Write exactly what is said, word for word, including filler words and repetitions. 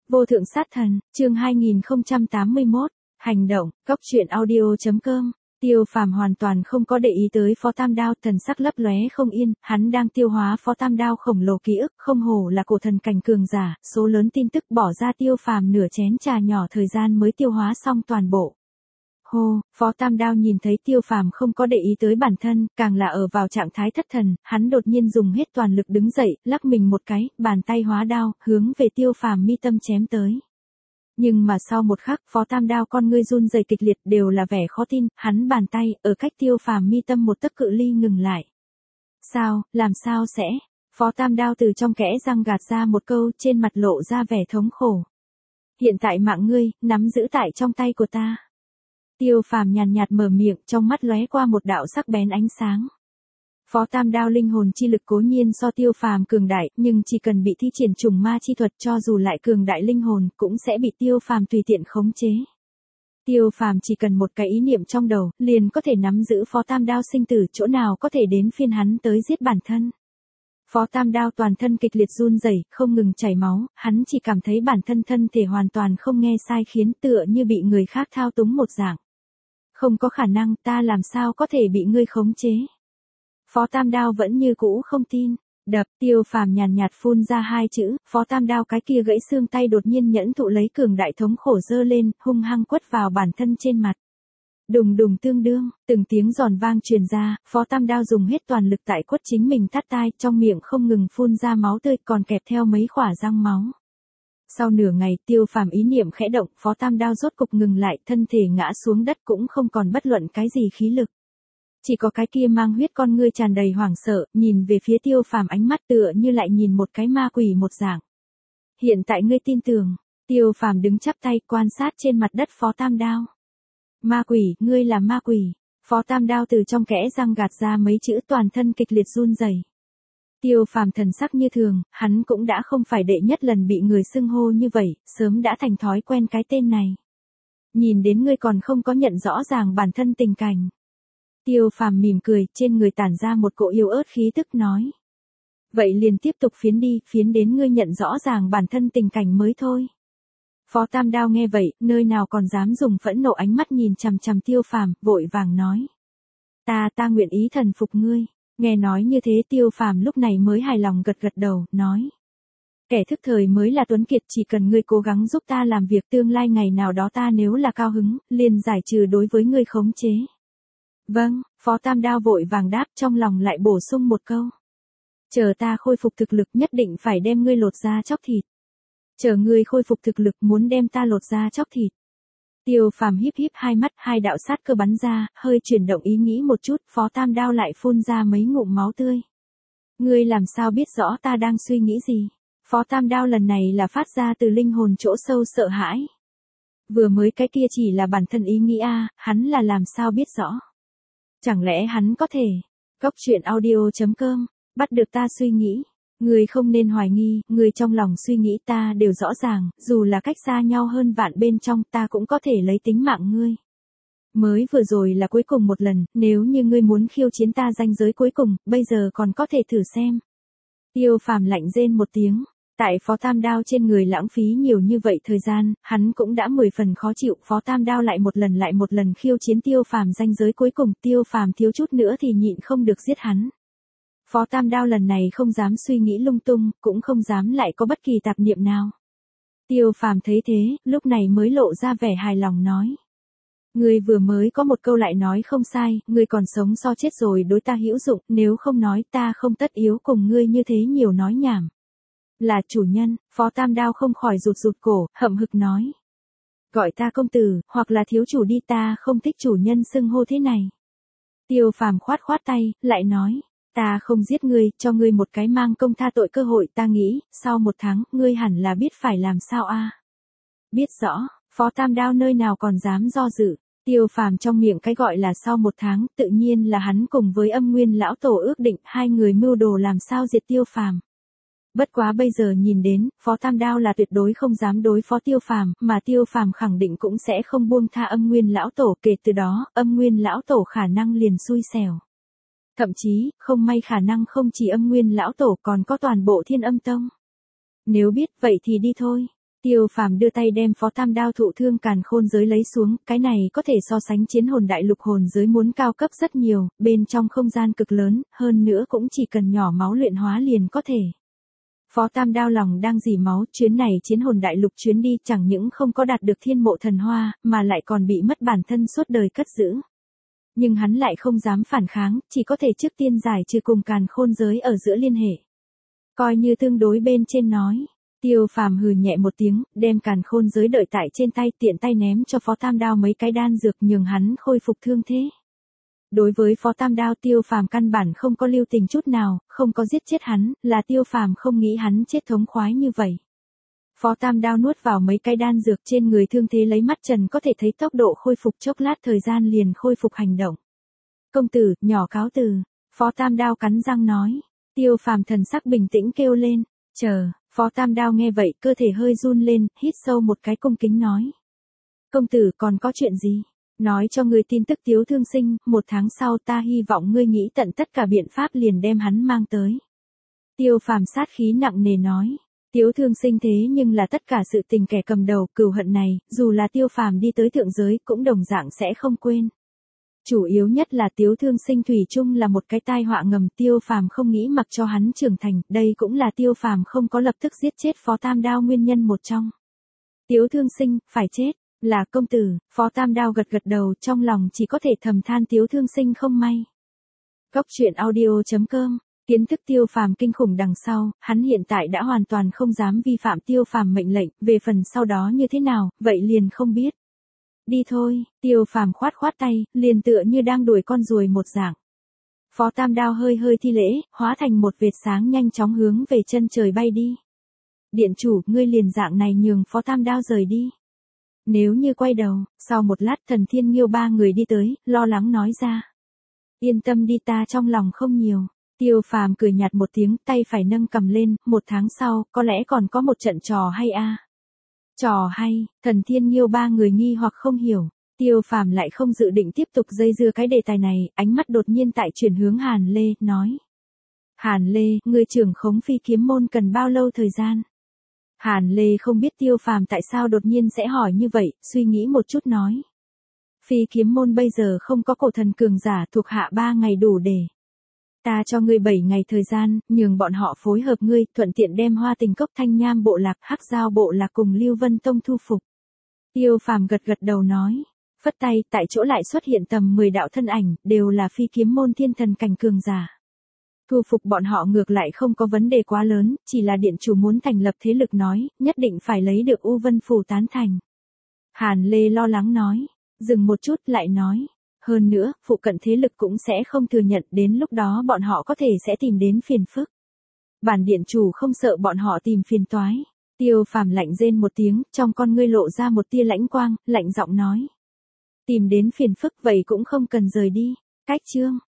Vô thượng sát thần, chương hai nghìn không trăm tám mươi mốt, hành động, góc truyện audio chấm com. Tiêu Phàm hoàn toàn không có để ý tới Phó Tam Đao, thần sắc lấp lóe không yên, hắn đang tiêu hóa Phó Tam Đao khổng lồ ký ức, không hổ là cổ thần cảnh cường giả, số lớn tin tức bỏ ra Tiêu Phàm nửa chén trà nhỏ thời gian mới tiêu hóa xong toàn bộ. Hô, Phó Tam Đao nhìn thấy Tiêu Phàm không có để ý tới bản thân, càng là ở vào trạng thái thất thần, hắn đột nhiên dùng hết toàn lực đứng dậy, lắc mình một cái, bàn tay hóa đao, hướng về Tiêu Phàm mi tâm chém tới. Nhưng mà sau một khắc, Phó Tam Đao con ngươi run rẩy kịch liệt, đều là vẻ khó tin, hắn bàn tay ở cách Tiêu Phàm mi tâm một tấc cự ly ngừng lại. Sao, làm sao sẽ? Phó Tam Đao từ trong kẽ răng gạt ra một câu, trên mặt lộ ra vẻ thống khổ. Hiện tại mạng ngươi, nắm giữ tại trong tay của ta. Tiêu Phàm nhàn nhạt mở miệng, trong mắt lóe qua một đạo sắc bén ánh sáng. Phó Tam Đao linh hồn chi lực cố nhiên so Tiêu Phàm cường đại, nhưng chỉ cần bị thi triển trùng ma chi thuật, cho dù lại cường đại linh hồn, cũng sẽ bị Tiêu Phàm tùy tiện khống chế. Tiêu Phàm chỉ cần một cái ý niệm trong đầu, liền có thể nắm giữ Phó Tam Đao sinh tử, chỗ nào có thể đến phiên hắn tới giết bản thân. Phó Tam Đao toàn thân kịch liệt run rẩy, không ngừng chảy máu, hắn chỉ cảm thấy bản thân thân thể hoàn toàn không nghe sai khiến, tựa như bị người khác thao túng một dạng. Không có khả năng, ta làm sao có thể bị ngươi khống chế. Phó Tam Đao vẫn như cũ không tin. Đập, Tiêu Phàm nhàn nhạt phun ra hai chữ, Phó Tam Đao cái kia gãy xương tay đột nhiên nhẫn thụ lấy cường đại thống khổ dơ lên, hung hăng quất vào bản thân trên mặt. Đùng đùng tương đương, từng tiếng giòn vang truyền ra, Phó Tam Đao dùng hết toàn lực tại quất chính mình thắt tai, trong miệng không ngừng phun ra máu tươi, còn kẹp theo mấy khỏa răng máu. Sau nửa ngày, Tiêu Phàm ý niệm khẽ động, Phó Tam Đao rốt cục ngừng lại, thân thể ngã xuống đất cũng không còn bất luận cái gì khí lực. Chỉ có cái kia mang huyết con ngươi tràn đầy hoảng sợ, nhìn về phía Tiêu Phàm ánh mắt tựa như lại nhìn một cái ma quỷ một dạng. Hiện tại ngươi tin tưởng, Tiêu Phàm đứng chắp tay quan sát trên mặt đất Phó Tam Đao. Ma quỷ, ngươi là ma quỷ. Phó Tam Đao từ trong kẽ răng gạt ra mấy chữ, toàn thân kịch liệt run rẩy. Tiêu Phàm thần sắc như thường, hắn cũng đã không phải đệ nhất lần bị người xưng hô như vậy, sớm đã thành thói quen cái tên này. Nhìn đến ngươi còn không có nhận rõ ràng bản thân tình cảnh. Tiêu Phàm mỉm cười, trên người tản ra một cỗ yếu ớt khí tức nói. Vậy liền tiếp tục phiến đi, phiến đến ngươi nhận rõ ràng bản thân tình cảnh mới thôi. Phó Tam Đao nghe vậy, nơi nào còn dám dùng phẫn nộ ánh mắt nhìn chằm chằm Tiêu Phàm, vội vàng nói. Ta ta nguyện ý thần phục ngươi. Nghe nói như thế Tiêu Phàm lúc này mới hài lòng gật gật đầu, nói. Kẻ thức thời mới là tuấn kiệt, chỉ cần ngươi cố gắng giúp ta làm việc, tương lai ngày nào đó ta nếu là cao hứng, liền giải trừ đối với ngươi khống chế. Vâng, Phó Tam Đao vội vàng đáp, trong lòng lại bổ sung một câu. Chờ ta khôi phục thực lực, nhất định phải đem ngươi lột da chóc thịt. Chờ ngươi khôi phục thực lực, muốn đem ta lột da chóc thịt. Tiêu Phàm híp híp hai mắt, hai đạo sát cơ bắn ra, hơi chuyển động ý nghĩ một chút, Phó Tam Đao lại phun ra mấy ngụm máu tươi. Ngươi làm sao biết rõ ta đang suy nghĩ gì? Phó Tam Đao lần này là phát ra từ linh hồn chỗ sâu sợ hãi. Vừa mới cái kia chỉ là bản thân ý nghĩ a, hắn là làm sao biết rõ? Chẳng lẽ hắn có thể? Góc truyện audio chấm com, bắt được ta suy nghĩ. Ngươi không nên hoài nghi, ngươi trong lòng suy nghĩ ta đều rõ ràng, dù là cách xa nhau hơn vạn bên trong, ta cũng có thể lấy tính mạng ngươi. Mới vừa rồi là cuối cùng một lần, nếu như ngươi muốn khiêu chiến ta ranh giới cuối cùng, bây giờ còn có thể thử xem. Tiêu Phàm lạnh rên một tiếng, tại Phó Tam Đao trên người lãng phí nhiều như vậy thời gian, hắn cũng đã mười phần khó chịu, Phó Tam Đao lại một lần lại một lần khiêu chiến Tiêu Phàm ranh giới cuối cùng, Tiêu Phàm thiếu chút nữa thì nhịn không được giết hắn. Phó Tam Đao lần này không dám suy nghĩ lung tung, cũng không dám lại có bất kỳ tạp niệm nào. Tiêu Phàm thấy thế, lúc này mới lộ ra vẻ hài lòng nói. Ngươi vừa mới có một câu lại nói không sai, ngươi còn sống so chết rồi đối ta hữu dụng, nếu không nói ta không tất yếu cùng ngươi như thế nhiều nói nhảm. Là chủ nhân, Phó Tam Đao không khỏi rụt rụt cổ, hậm hực nói. Gọi ta công tử, hoặc là thiếu chủ đi, ta không thích chủ nhân xưng hô thế này. Tiêu Phàm khoát khoát tay, lại nói. Ta không giết ngươi, cho ngươi một cái mang công tha tội cơ hội, ta nghĩ, sau một tháng, ngươi hẳn là biết phải làm sao a. Biết rõ, Phó Tam Đao nơi nào còn dám do dự. Tiêu Phàm trong miệng cái gọi là sau một tháng, tự nhiên là hắn cùng với Âm Nguyên lão tổ ước định, hai người mưu đồ làm sao diệt Tiêu Phàm. Bất quá bây giờ nhìn đến, Phó Tam Đao là tuyệt đối không dám đối phó Tiêu Phàm, mà Tiêu Phàm khẳng định cũng sẽ không buông tha Âm Nguyên lão tổ, kể từ đó, Âm Nguyên lão tổ khả năng liền xui xẻo. Thậm chí, không may khả năng không chỉ Âm Nguyên lão tổ còn có toàn bộ Thiên Âm Tông. Nếu biết, vậy thì đi thôi. Tiêu Phàm đưa tay đem phó tam đao thụ thương càn khôn giới lấy xuống, cái này có thể so sánh chiến hồn đại lục hồn giới muốn cao cấp rất nhiều, bên trong không gian cực lớn, hơn nữa cũng chỉ cần nhỏ máu luyện hóa liền có thể. Phó tam đao lòng đang dỉ máu, chuyến này chiến hồn đại lục chuyến đi chẳng những không có đạt được thiên mộ thần hoa, mà lại còn bị mất bản thân suốt đời cất giữ. Nhưng hắn lại không dám phản kháng, chỉ có thể trước tiên giải trừ cùng càn khôn giới ở giữa liên hệ. Coi như tương đối bên trên nói. Tiêu Phàm hừ nhẹ một tiếng, đem càn khôn giới đợi tại trên tay, tiện tay ném cho phó tam đao mấy cái đan dược nhường hắn khôi phục thương thế. Đối với phó tam đao, Tiêu Phàm căn bản không có lưu tình chút nào, không có giết chết hắn, là Tiêu Phàm không nghĩ hắn chết thống khoái như vậy. Phó tam đao nuốt vào mấy cái đan dược trên người, thương thế lấy mắt trần có thể thấy tốc độ khôi phục chốc lát thời gian liền khôi phục hành động. Công tử, nhỏ cáo từ, phó tam đao cắn răng nói. Tiêu Phàm thần sắc bình tĩnh kêu lên, chờ. Phó tam đao nghe vậy cơ thể hơi run lên, hít sâu một cái cung kính nói. Công tử còn có chuyện gì? Nói cho ngươi tin tức Tiếu Thương Sinh, một tháng sau ta hy vọng ngươi nghĩ tận tất cả biện pháp liền đem hắn mang tới. Tiêu Phàm sát khí nặng nề nói. Tiếu Thương Sinh thế nhưng là tất cả sự tình kẻ cầm đầu, cừu hận này, dù là Tiêu Phàm đi tới thượng giới cũng đồng dạng sẽ không quên. Chủ yếu nhất là Tiếu Thương Sinh thủy chung là một cái tai họa ngầm, Tiêu Phàm không nghĩ mặc cho hắn trưởng thành, đây cũng là Tiêu Phàm không có lập tức giết chết phó tam đao nguyên nhân một trong. Tiếu Thương Sinh, phải chết, là công tử, phó tam đao gật gật đầu, trong lòng chỉ có thể thầm than Tiếu Thương Sinh không may. Góc truyện audio chấm com, kiến thức Tiêu Phàm kinh khủng đằng sau, hắn hiện tại đã hoàn toàn không dám vi phạm Tiêu Phàm mệnh lệnh, về phần sau đó như thế nào, vậy liền không biết. Đi thôi, Tiêu Phàm khoát khoát tay, liền tựa như đang đuổi con ruồi một dạng. Phó tam đao hơi hơi thi lễ, hóa thành một vệt sáng nhanh chóng hướng về chân trời bay đi. Điện chủ, ngươi liền dạng này nhường phó tam đao rời đi. Nếu như quay đầu, sau một lát Thần Thiên Nghiêu ba người đi tới, lo lắng nói ra. Yên tâm đi, ta trong lòng không nhiều. Tiêu Phàm cười nhạt một tiếng, tay phải nâng cầm lên, một tháng sau, có lẽ còn có một trận trò hay a. À? Trò hay, Thần Thiên Nghiêu ba người nghi hoặc không hiểu. Tiêu Phàm lại không dự định tiếp tục dây dưa cái đề tài này, ánh mắt đột nhiên tại chuyển hướng Hàn Lê, nói. Hàn Lê, người trưởng khống phi kiếm môn cần bao lâu thời gian? Hàn Lê không biết Tiêu Phàm tại sao đột nhiên sẽ hỏi như vậy, suy nghĩ một chút nói. Phi kiếm môn bây giờ không có cổ thần cường giả, thuộc hạ ba ngày đủ để. Ta cho ngươi bảy ngày thời gian, nhường bọn họ phối hợp ngươi, thuận tiện đem Hoa Tình Cốc Thanh Nham bộ lạc, Hắc Giao bộ lạc cùng Lưu Vân Tông thu phục. Tiêu Phàm gật gật đầu nói, phất tay, tại chỗ lại xuất hiện tầm mười đạo thân ảnh, đều là phi kiếm môn thiên thần cảnh cường giả. Thu phục bọn họ ngược lại không có vấn đề quá lớn, chỉ là điện chủ muốn thành lập thế lực nói, nhất định phải lấy được U Vân Phù tán thành. Hàn Lê lo lắng nói, dừng một chút lại nói. Hơn nữa, phụ cận thế lực cũng sẽ không thừa nhận, đến lúc đó bọn họ có thể sẽ tìm đến phiền phức. Bản điện chủ không sợ bọn họ tìm phiền toái. Tiêu Phàm lạnh rên một tiếng, trong con ngươi lộ ra một tia lãnh quang, lạnh giọng nói. Tìm đến phiền phức vậy cũng không cần rời đi. Cách chương.